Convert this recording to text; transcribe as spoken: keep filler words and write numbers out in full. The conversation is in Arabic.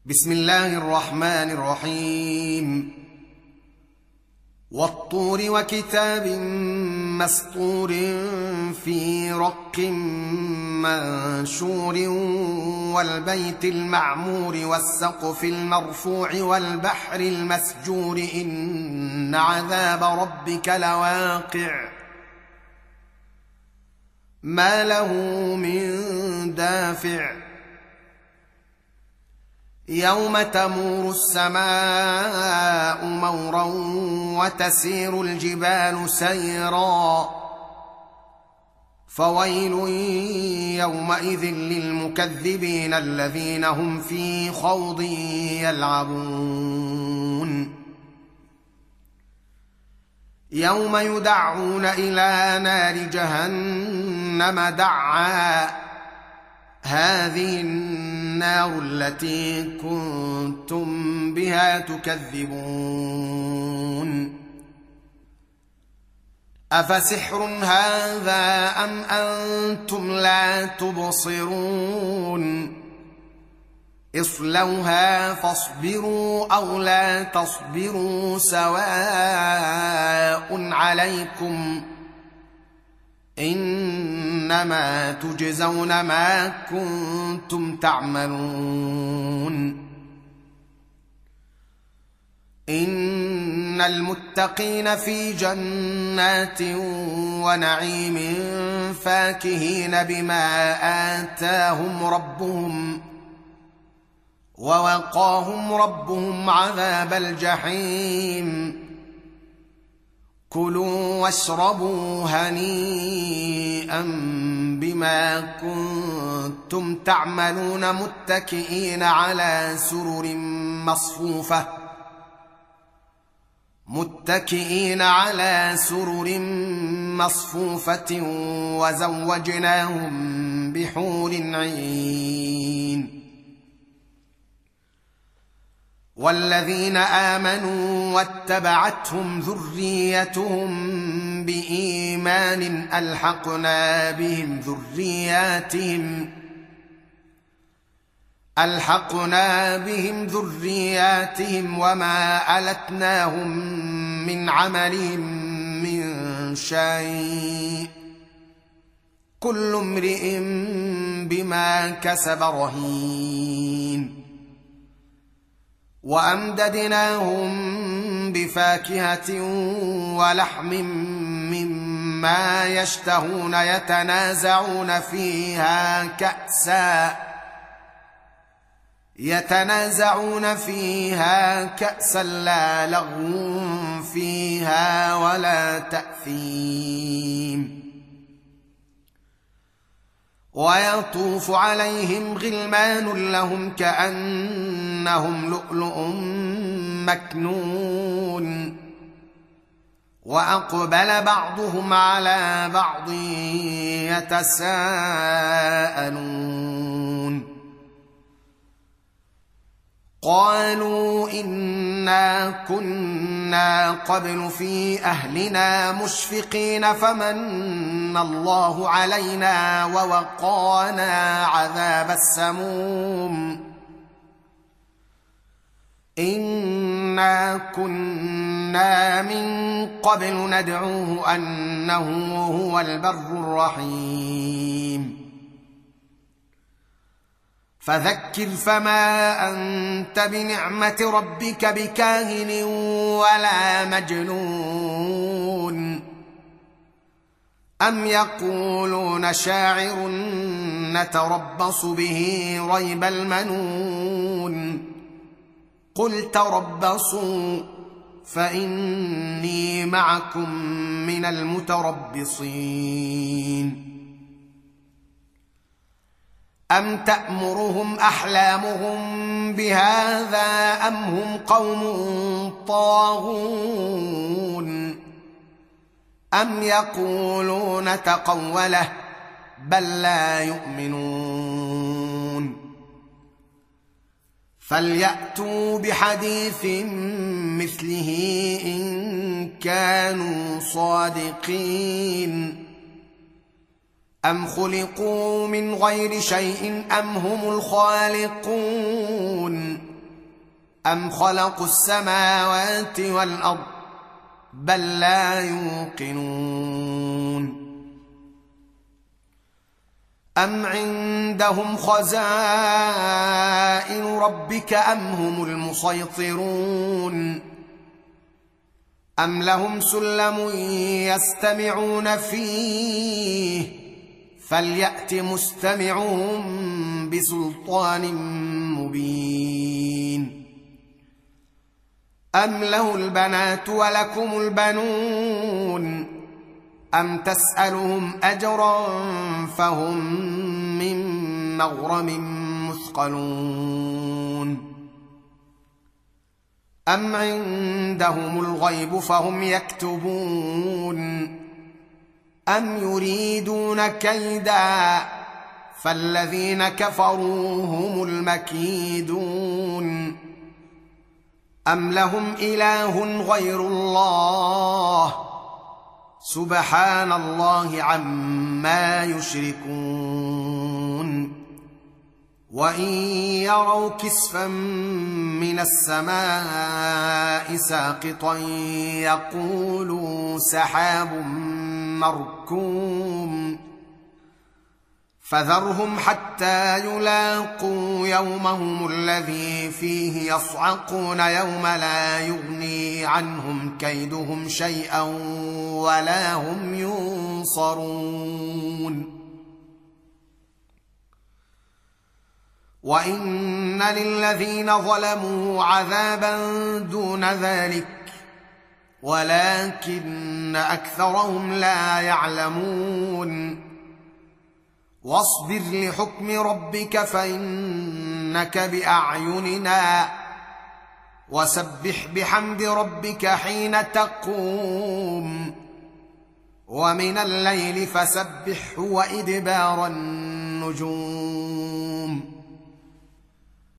بسم الله الرحمن الرحيم. والطور وكتاب مسطور في رق منشور والبيت المعمور والسقف المرفوع والبحر المسجور إن عذاب ربك لواقع ما له من دافع يوم تمور السماء مورا وتسير الجبال سيرا فويل يومئذ للمكذبين الذين هم في خوض يلعبون يوم يدعون إلى نار جهنم دعا هذه النار التي كنتم بها تكذبون أفسحر هذا أم أنتم لا تبصرون اصلوها فاصبروا أو لا تصبروا سواء عليكم إنما تجزون ما كنتم تعملون إن المتقين في جنات ونعيم فاكهين بما آتاهم ربهم ووقاهم ربهم عذاب الجحيم كلوا واشربوا هنيئا بما كنتم تعملون متكئين على سرر مصفوفة متكئين على سرر مصفوفة وزوجناهم بحور عين والذين آمنوا واتبعتهم ذريتهم بإيمان ألحقنا بهم ذرياتهم ألحقنا بهم ذرياتهم وما ألتناهم من عملهم من شيء كل امرئ بما كسب رهين وأمددناهم بفاكهة ولحم مما يشتهون يتنازعون فيها كأسا يتنازعون فيها كأسا لا لغو فيها ولا تأثيم ويطوف عليهم غلمان لهم كأنهم لؤلؤ مكنون وأقبل بعضهم على بعض يتساءلون قالوا إنا كنا قبل في أهلنا مشفقين فمن الله علينا ووقانا عذاب السموم إنا كنا من قبل ندعوه أنه هو البر الرحيم فذكر فما أنت بنعمة ربك بكاهن ولا مجنون أم يقولون شاعر نتربص به ريب المنون قل تربصوا فإني معكم من المتربصين أم تأمرهم أحلامهم بهذا أم هم قوم طاغون أم يقولون تقوله بل لا يؤمنون فليأتوا بحديث مثله إن كانوا صادقين أم خلقوا من غير شيء أم هم الخالقون أم خلقوا السماوات والأرض بل لا يوقنون أم عندهم خزائن ربك أم هم المسيطرون أم لهم سلم يستمعون فيه فليأت مستمعهم بسلطان مبين أم له البنات ولكم البنون أم تسألهم أجرا فهم من مغرم مثقلون أم عندهم الغيب فهم يكتبون أم يريدون كيدا فالذين كفروا هم المكيدون أم لهم إله غير الله سبحان الله عما يشركون وإن يروا كسفا من السماء ساقطا يقولوا سحاب مركوم فذرهم حتى يلاقوا يومهم الذي فيه يصعقون يوم لا يغني عنهم كيدهم شيئا ولا هم ينصرون وإن للذين ظلموا عذابا دون ذلك ولكن أكثرهم لا يعلمون واصبر لحكم ربك فإنك بأعيننا وسبح بحمد ربك حين تقوم ومن الليل فسبحه وإدبار النجوم